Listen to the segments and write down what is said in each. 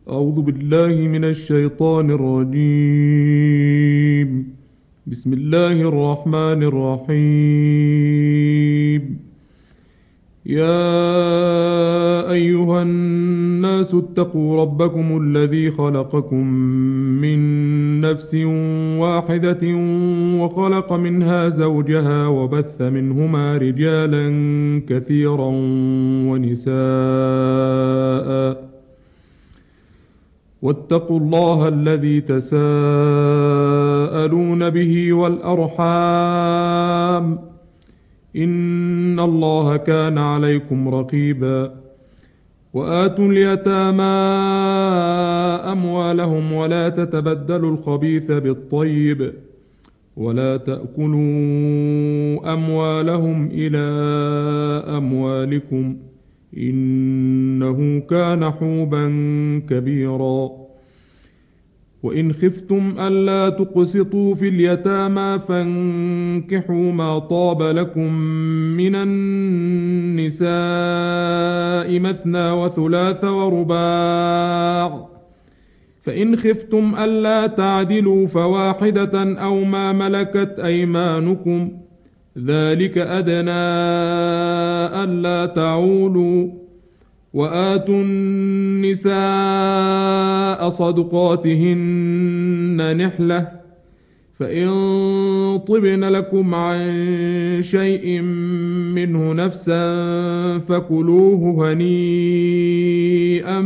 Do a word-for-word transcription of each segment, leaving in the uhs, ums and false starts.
أعوذ بالله من الشيطان الرجيم. بسم الله الرحمن الرحيم. يا أيها الناس اتقوا ربكم الذي خلقكم من نفس واحدة وخلق منها زوجها وبث منهما رجالا كثيرا ونساء واتقوا الله الذي تساءلون به والأرحام إن الله كان عليكم رقيبا. وآتوا اليتامى أموالهم ولا تتبدلوا الخبيث بالطيب ولا تأكلوا أموالهم إلى أموالكم إنه كان حوبا كبيرا. وإن خفتم ألا تقسطوا في اليتامى فانكحوا ما طاب لكم من النساء مثنى وثلاث ورباع، فإن خفتم ألا تعدلوا فواحدة أو ما ملكت أيمانكم ذلك أدنى ألا تعولوا. وآتوا النساء صدقاتهن نحلة، فإن طبن لكم عن شيء منه نفسا فكلوه هنيئا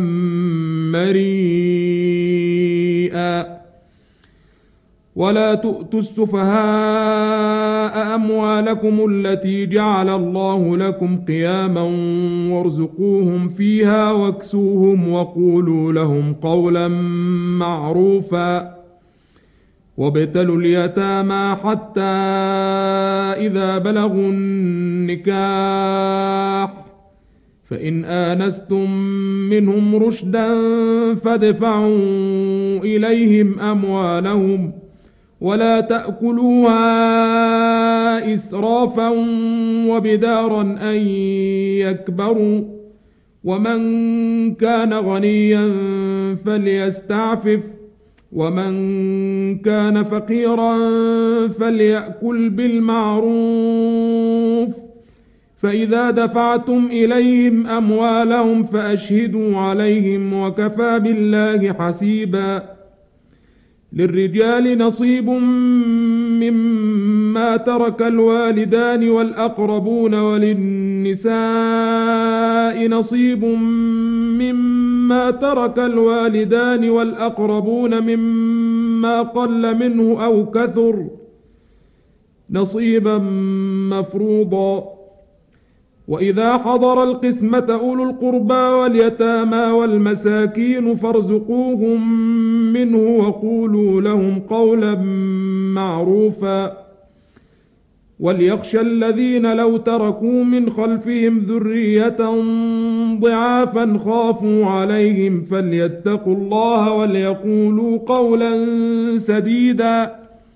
مريئا. ولا تؤتوا السفهاء أموالكم التي جعل الله لكم قياما وارزقوهم فيها واكسوهم وقولوا لهم قولا معروفا. وابتلوا اليتامى حتى إذا بلغوا النكاح فإن آنستم منهم رشدا فادفعوا إليهم أموالهم ولا تأكلوها إسرافا وبدارا أن يكبروا. ومن كان غنيا فليستعفف ومن كان فقيرا فليأكل بالمعروف. فإذا دفعتم إليهم أموالهم فأشهدوا عليهم وكفى بالله حسيبا. للرجال نصيب مما ترك الوالدان والأقربون وللنساء نصيب مما ترك الوالدان والأقربون مما قل منه أو كثر نصيبا مفروضا. وإذا حضر القسمة أولو القربى واليتامى والمساكين فارزقوهم منه وقولوا لهم قولا معروفا. وليخشى الذين لو تركوا من خلفهم ذرية ضعافا خافوا عليهم فليتقوا الله وليقولوا قولا سديدا.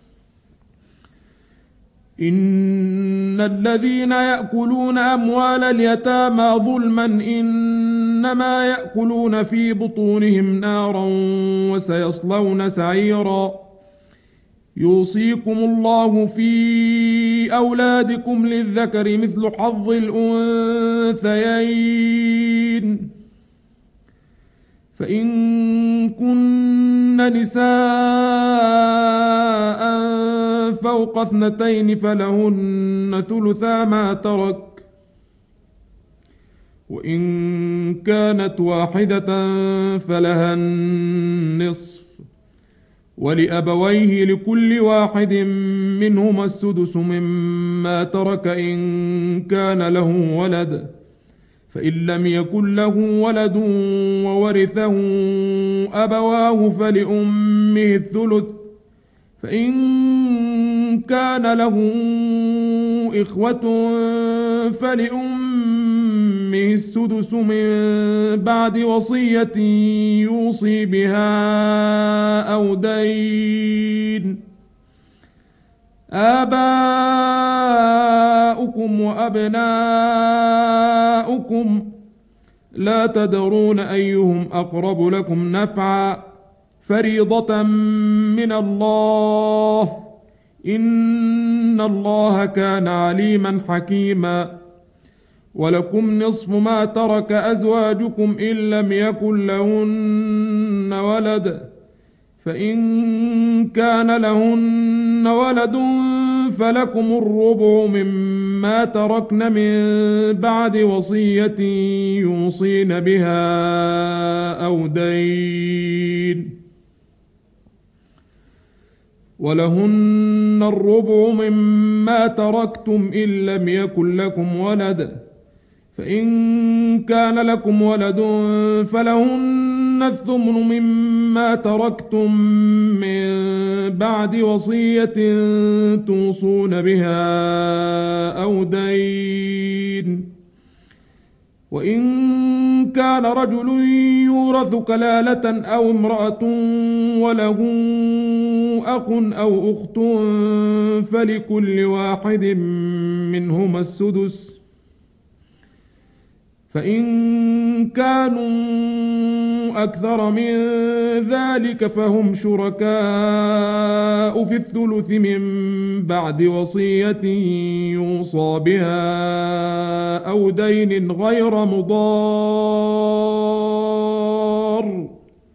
إن الذين يأكلون أموال اليتامى ظلما إنما يأكلون في بطونهم نارا وسيصلون سعيرا. يوصيكم الله في أولادكم للذكر مثل حظ الأنثيين، فإن كن نساء فوق اثنتين فلهن ثلثا ما ترك، وإن كانت واحدة فلها النصف، ولأبويه لكل واحد منهما السدس مما ترك إن كان له ولد، فإن لم يكن له ولد وورثه أبواه فلأمه الثلث، فإن كان له إخوة فلأمه السدس من بعد وصية يوصي بها أو دين. آباؤكم وأبناؤكم لا تدرون أيهم أقرب لكم نفعا فريضة من الله إن الله كان عليما حكيما ولكم نصف ما ترك أزواجكم إن لم يكن لهن ولد فإن كان لهن ولد فلكم الربع مما تركن من بعد وصية يوصين بها أو دين ولهن الربع مما تركتم إن لم يكن لكم ولد فإن كان لكم ولد فلهن الثمن مما تركتم من بعد وصية توصون بها أو دين وإن كان رجل يورث كلالة أو امرأة وله أخ أو أخت فلكل واحد منهما السدس فإن كانوا أكثر من ذلك فهم شركاء في الثلث من بعد وصية يوصى بها أو دين غير مضار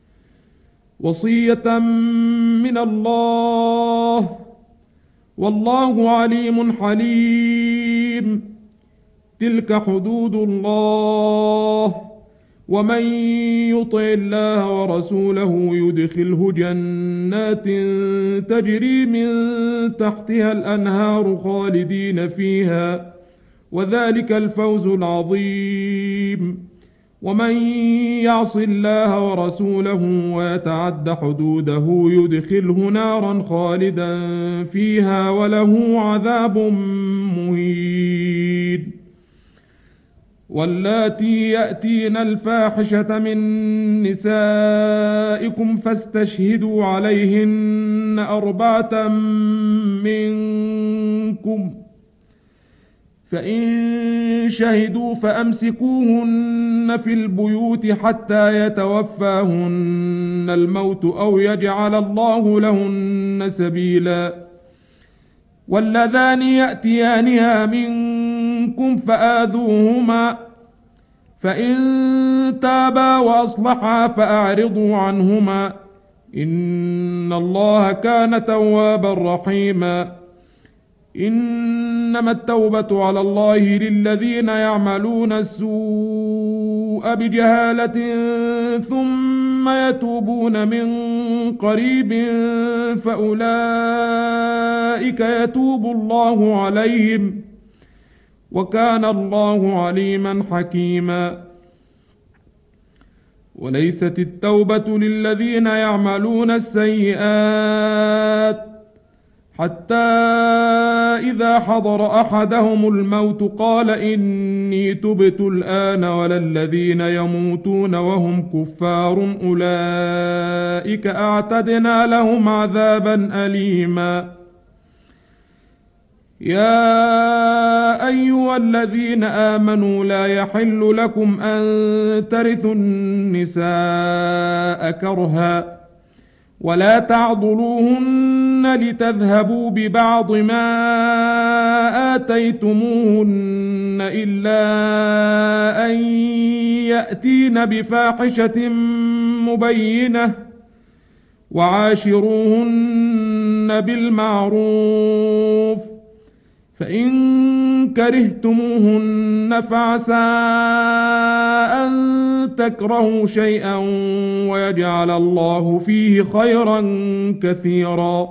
وصية من الله والله عليم حليم تلك حدود الله ومن يطع الله ورسوله يدخله جنات تجري من تحتها الأنهار خالدين فيها وذلك الفوز العظيم ومن يعص الله ورسوله ويتعد حدوده يدخله نارا خالدا فيها وله عذاب مهين واللاتي يأتين الفاحشة من نسائكم فاستشهدوا عليهن أربعة منكم فإن شهدوا فأمسكوهن في البيوت حتى يتوفاهن الموت أو يجعل الله لهن سبيلا واللذان يأتيانها منكم فآذوهما فإن تابا وأصلحا فأعرضوا عنهما إن الله كان توابا رحيما إنما التوبة على الله للذين يعملون السوء بجهالة ثم يتوبون من قريب فأولئك يتوب الله عليهم وكان الله عليما حكيما وليست التوبة للذين يعملون السيئات حتى إذا حضر أحدهم الموت قال إني تبت الآن ولا الذين يموتون وهم كفار أولئك أعتدنا لهم عذابا أليما يا أيها الذين آمنوا لا يحل لكم أن ترثوا النساء كرها ولا تعضلوهن لتذهبوا ببعض ما آتيتموهن إلا أن يأتين بفاحشة مبينة وعاشروهن بالمعروف فإن كرهتموهن فعسى أن تكرهوا شيئا ويجعل الله فيه خيرا كثيرا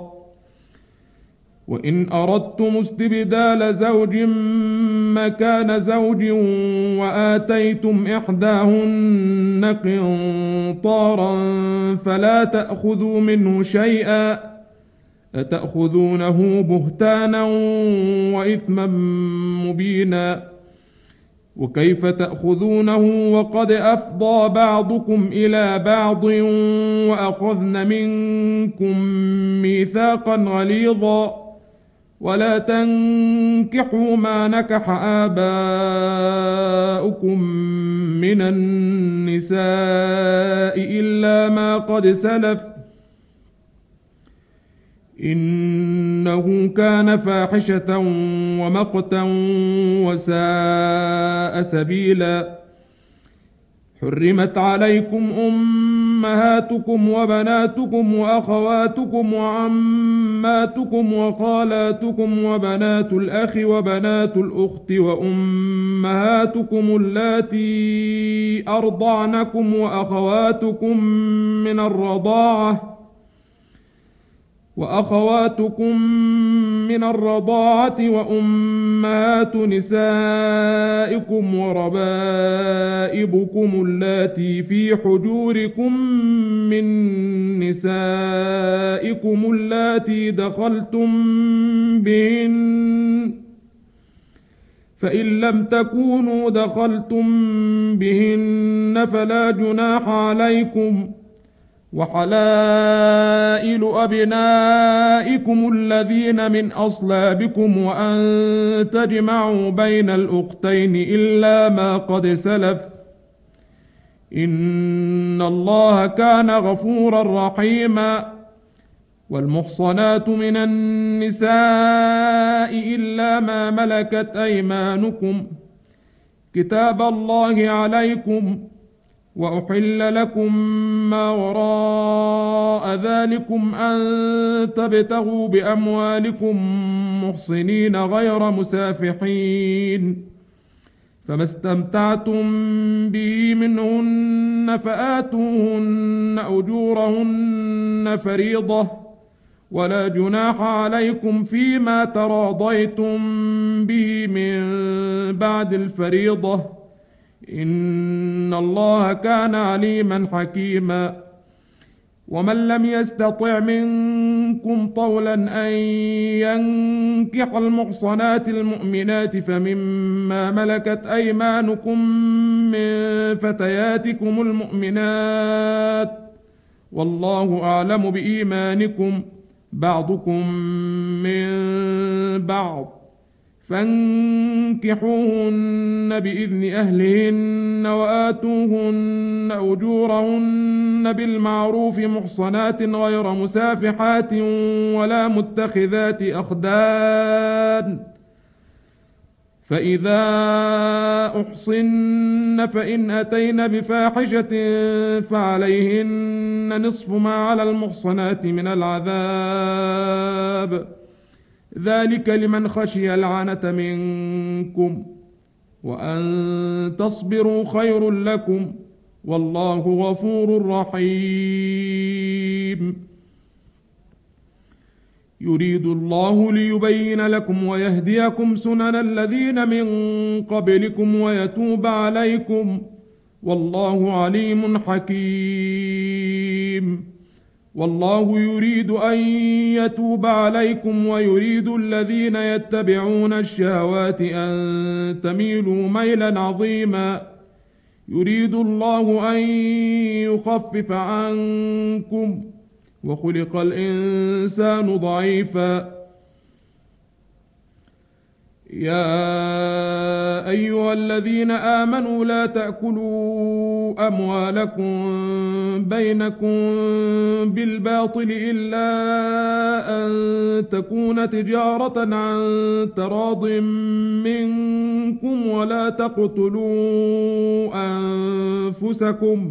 وإن أردتم استبدال زوج مكان زوج وآتيتم إحداهن قنطارا فلا تأخذوا منه شيئا أتأخذونه بهتانا وإثما مبينا وكيف تأخذونه وقد أفضى بعضكم إلى بعض وأخذن منكم ميثاقا غليظا ولا تنكحوا ما نكح آباؤكم من النساء إلا ما قد سلف إنه كان فاحشة ومقتا وساء سبيلا. حرمت عليكم أمهاتكم وبناتكم وأخواتكم وعماتكم وخالاتكم وبنات الأخ وبنات الأخت وأمهاتكم اللاتي أرضعنكم وأخواتكم من الرضاعة وأخواتكم من الرضاعة وأمهات نسائكم وربائبكم اللاتي في حجوركم من نسائكم اللاتي دخلتم بهن فإن لم تكونوا دخلتم بهن فلا جناح عليكم وحلائل أبنائكم الذين من أصلابكم وأن تجمعوا بين الأختين إلا ما قد سلف إن الله كان غفورا رحيما. والمحصنات من النساء إلا ما ملكت أيمانكم كتاب الله عليكم وأحل لكم ما وراء ذلكم أن تبتغوا بأموالكم محصنين غير مسافحين فما استمتعتم به منهن فآتوهن أجورهن فريضة ولا جناح عليكم فيما تراضيتم به من بعد الفريضة إن الله كان عليما حكيما. ومن لم يستطع منكم طولا أن ينكح المحصنات المؤمنات فمما ملكت أيمانكم من فتياتكم المؤمنات والله أعلم بإيمانكم بعضكم من بعض فانكحوهن بإذن أهلهن وآتوهن أجورهن بالمعروف محصنات غير مسافحات ولا متخذات أخدان فإذا أحصن فإن أتين بفاحشة فعليهن نصف ما على المحصنات من العذاب ذلك لمن خشي العنة منكم وأن تصبروا خير لكم والله غفور رحيم. يريد الله ليبين لكم ويهديكم سنن الذين من قبلكم ويتوب عليكم والله عليم حكيم. والله يريد أن يتوب عليكم ويريد الذين يتبعون الشهوات أن تميلوا ميلا عظيما. يريد الله أن يخفف عنكم وخلق الإنسان ضعيفا. يا أيها الذين آمنوا لا تأكلوا أموالكم بينكم بالباطل إلا أن تكون تجارة عن تراض منكم ولا تقتلوا أنفسكم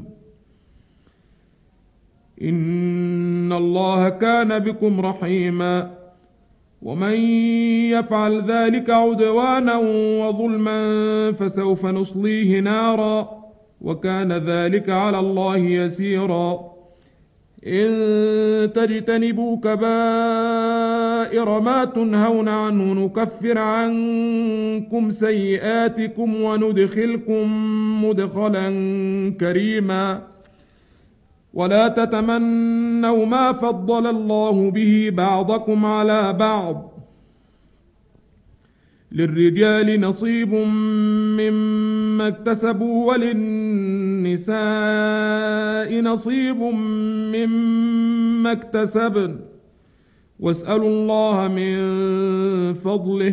إن الله كان بكم رحيما. ومن يفعل ذلك عدوانا وظلما فسوف نصليه نارا وكان ذلك على الله يسيرا. إن تجتنبوا كبائر ما تنهون عنه نكفر عنكم سيئاتكم وندخلكم مدخلا كريما. ولا تتمنوا ما فضل الله به بعضكم على بعض للرجال نصيب مما اكتسبوا وللنساء نصيب مما اكتسبن واسألوا الله من فضله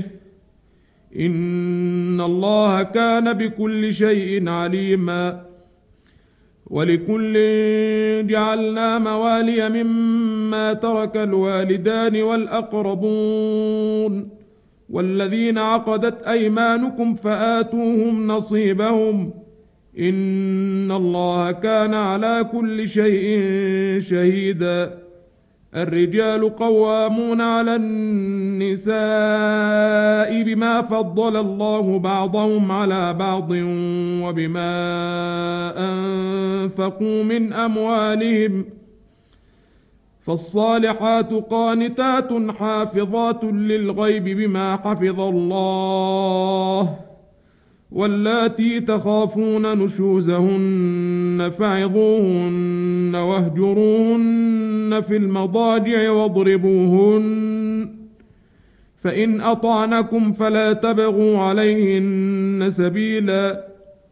إن الله كان بكل شيء عليما ولكل جعلنا موالي مما ترك الوالدان والأقربون والذين عقدت أيمانكم فآتوهم نصيبهم إن الله كان على كل شيء شهيدا الرجال قوامون على النساء بما فضل الله بعضهم على بعض وبما أنفقوا من أموالهم فالصالحات قانتات حافظات للغيب بما حفظ الله واللاتي تخافون نشوزهن فعظوهن واهجروهن في المضاجع واضربوهن فإن أطعنكم فلا تبغوا عليهن سبيلا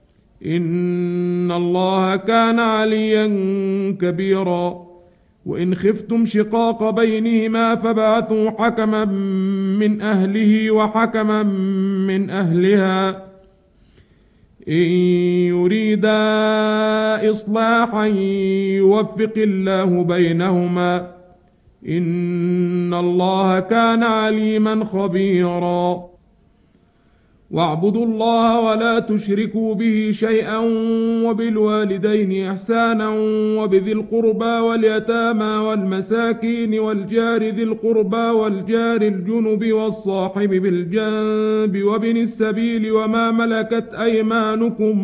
إن الله كان عليا كبيرا وإن خفتم شقاق بينهما فبعثوا حكما من أهله وحكما من أهلها إن يريدا إصلاحا يوفق الله بينهما إن الله كان عليما خبيرا واعبدوا الله ولا تشركوا به شيئا وبالوالدين إحسانا وبذي القربى واليتامى والمساكين والجار ذي القربى والجار الجنب والصاحب بالجنب وابن السبيل وما ملكت أيمانكم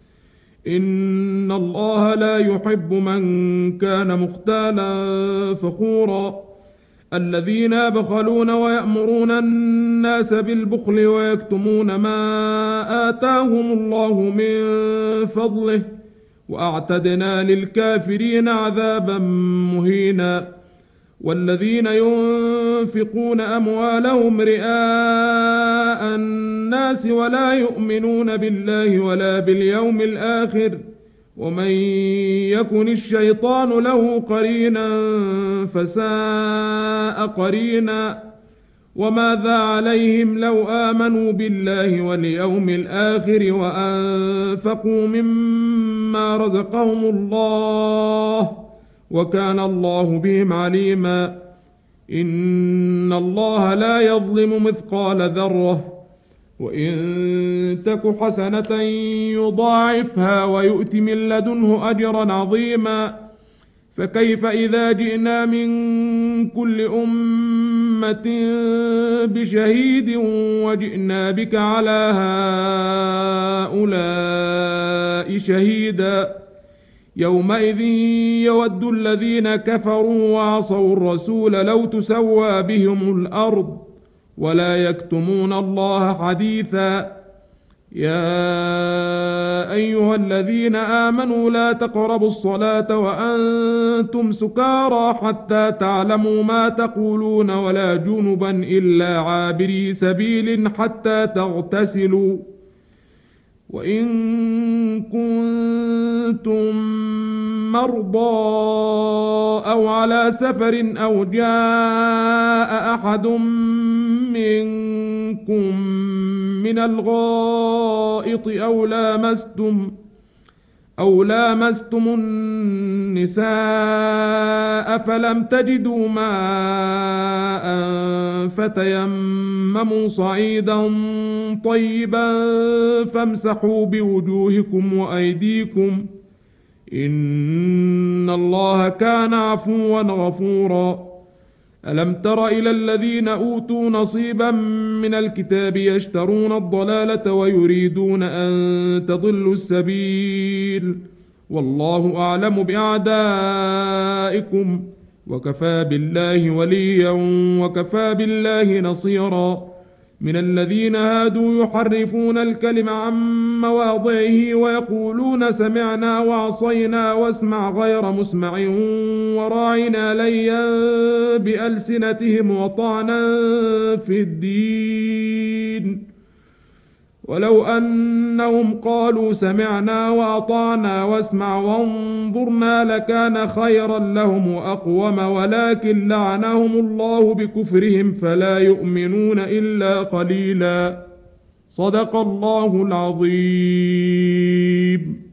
إن الله لا يحب من كان مختالا فخورا الذين يبخلون ويأمرون الناس بالبخل ويكتمون ما آتاهم الله من فضله وأعتدنا للكافرين عذابا مهينا والذين ينفقون أموالهم رئاء الناس ولا يؤمنون بالله ولا باليوم الآخر ومن يكن الشيطان له قرينا فساء قرينا وماذا عليهم لو آمنوا بالله واليوم الآخر وأنفقوا مما رزقهم الله وكان الله بهم عليما إن الله لا يظلم مثقال ذرة وإن تك حسنة يضاعفها ويؤت من لدنه أجرا عظيما فكيف إذا جئنا من كل أمة بشهيد وجئنا بك على هؤلاء شهيدا يومئذ يود الذين كفروا وعصوا الرسول لو تسوى بهم الأرض ولا يكتمون الله حديثا يا أيها الذين آمنوا لا تقربوا الصلاة وأنتم سكارى حتى تعلموا ما تقولون ولا جنبا إلا عابري سبيل حتى تغتسلوا وإن كنتم مرضى أو على سفر أو جاء أحد منكم من الغائط أو لامستم أو لامستم النساء فلم تجدوا ماء فتيمموا صعيدا طيبا فامسحوا بوجوهكم وأيديكم إن الله كان عفوا غفورا ألم تر إلى الذين أوتوا نصيبا من الكتاب يشترون الضلالة ويريدون أن تضلوا السبيل والله أعلم بأعدائكم وكفى بالله وليا وكفى بالله نصيرا من الذين هادوا يحرفون الكلم عن مواضعه ويقولون سمعنا وعصينا واسمع غير مسمع وراعنا ليا بألسنتهم وطعنا في الدين ولو أنهم قالوا سمعنا وأطعنا واسمع وانظرنا لكان خيرا لهم وأقوم، ولكن لعنهم الله بكفرهم فلا يؤمنون إلا قليلا. صدق الله العظيم.